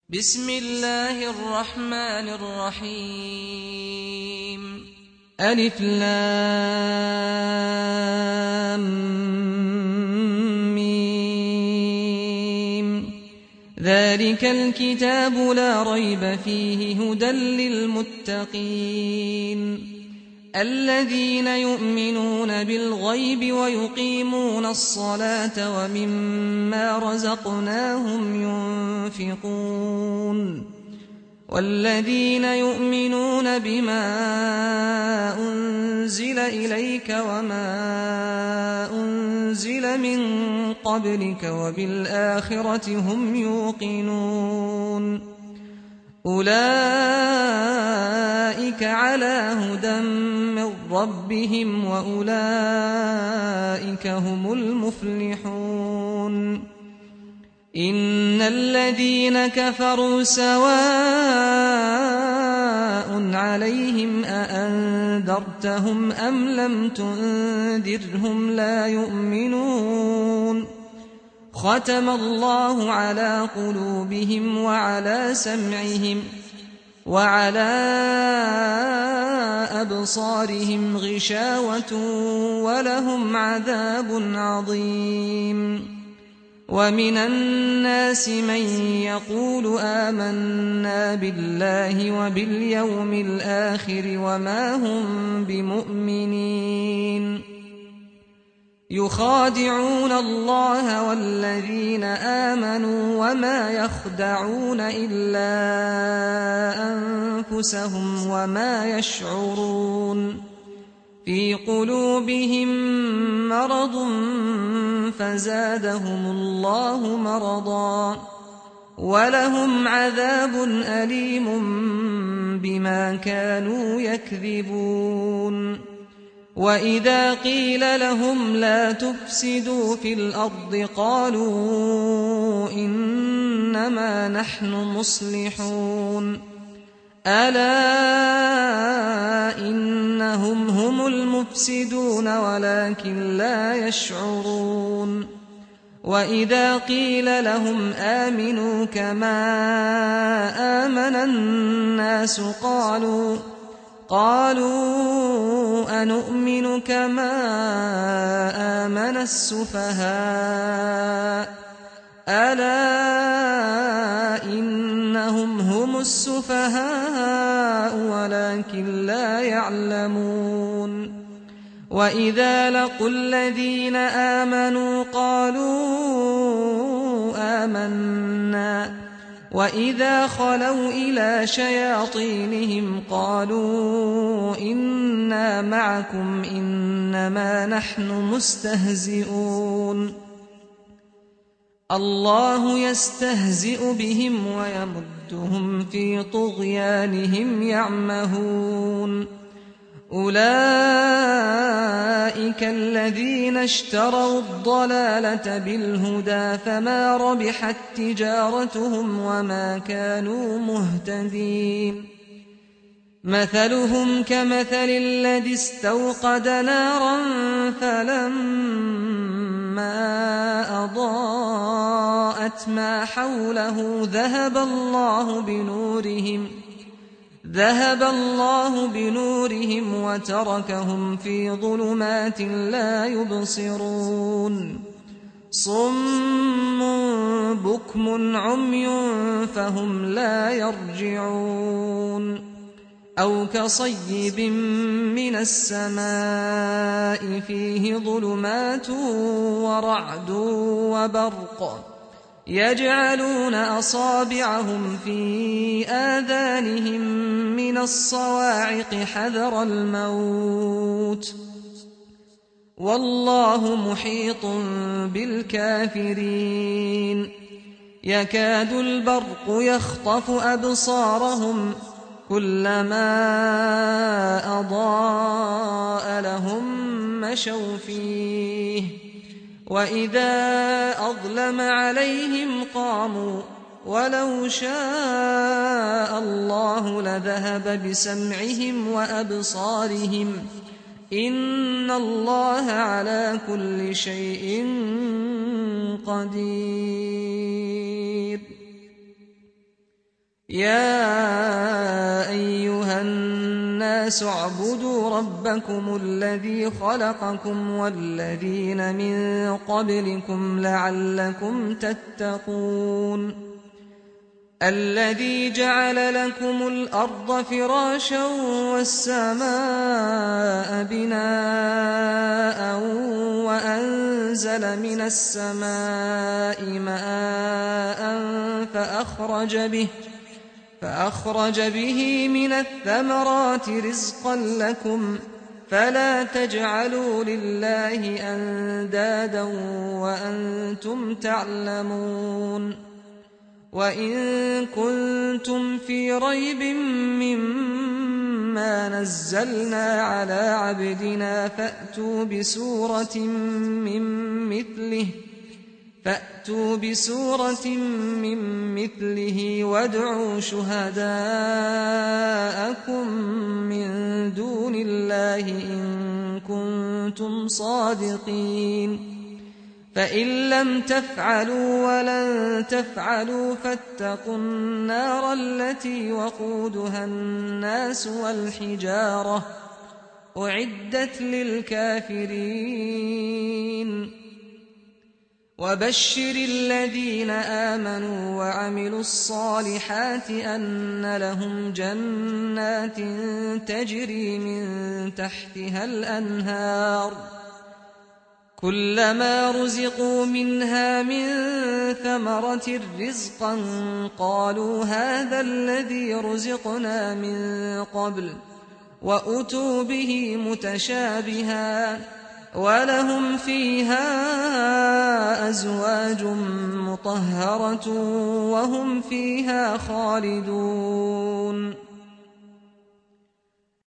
بسم الله الرحمن الرحيم ألف لام ميم ذلك الكتاب لا ريب فيه هدى للمتقين الذين يؤمنون بالغيب ويقيمون الصلاة ومما رزقناهم ينفقون والذين يؤمنون بما أنزل إليك وما أنزل من قبلك وبالآخرة هم يوقنون أولئك على هدى من ربهم وأولئك هم المفلحون إن الذين كفروا سواء عليهم أأنذرتهم أم لم تنذرهم لا يؤمنون ختم الله على قلوبهم وعلى سمعهم وعلى أبصارهم غشاوة ولهم عذاب عظيم ومن الناس من يقول آمنا بالله وباليوم الآخر وما هم بمؤمنين يخادعون الله والذين آمنوا وما يخدعون إلا أنفسهم وما يشعرون في قلوبهم مرض فزادهم الله مرضا ولهم عذاب أليم بما كانوا يكذبون وإذا قيل لهم لا تفسدوا في الأرض قالوا إنما نحن مصلحون ألا إنهم هم المفسدون ولكن لا يشعرون وإذا قيل لهم آمنوا كما آمن الناس قالوا أنؤمن كما آمن السفهاء ألا إنهم هم السفهاء ولكن لا يعلمون وإذا لقوا الذين آمنوا قالوا آمنا وإذا خلوا إلى شياطينهم قالوا إنا معكم إنما نحن مستهزئون الله يستهزئ بهم ويمدهم في طغيانهم يعمهون أولئك الذين اشتروا الضلالة بالهدى فما ربحت تجارتهم وما كانوا مهتدين مثلهم كمثل الذي استوقد نارا فلما أضاءت ما حوله ذهب الله بنورهم وتركهم في ظلمات لا يبصرون صم بكم عمي فهم لا يرجعون أو كصيب من السماء فيه ظلمات ورعد وبرق يجعلون أصابعهم في آذانهم من الصواعق حذر الموت والله محيط بالكافرين يكاد البرق يخطف أبصارهم كلما أضاء لهم مشوا فيه وإذا أظلم عليهم قاموا ولو شاء الله لذهب بسمعهم وأبصارهم إن الله على كل شيء قدير. يا أيها الناس اعبدوا ربكم الذي خلقكم والذين من قبلكم لعلكم تتقون الذي جعل لكم الأرض فراشا والسماء بناء وأنزل من السماء ماء فأخرج به من الثمرات رزقا لكم فلا تجعلوا لله أندادا وأنتم تعلمون وإن كنتم في ريب مما نزلنا على عبدنا فأتوا بسورة من مثله وادعوا شهداءكم من دون الله إن كنتم صادقين فإن لم تفعلوا ولن تفعلوا فاتقوا النار التي وقودها الناس والحجارة أعدت للكافرين وبشر الذين آمنوا وعملوا الصالحات أن لهم جنات تجري من تحتها الأنهار كلما رزقوا منها من ثمرة رزقا قالوا هذا الذي رزقنا من قبل وأتوا به متشابها ولهم فيها أزواج مطهرة وهم فيها خالدون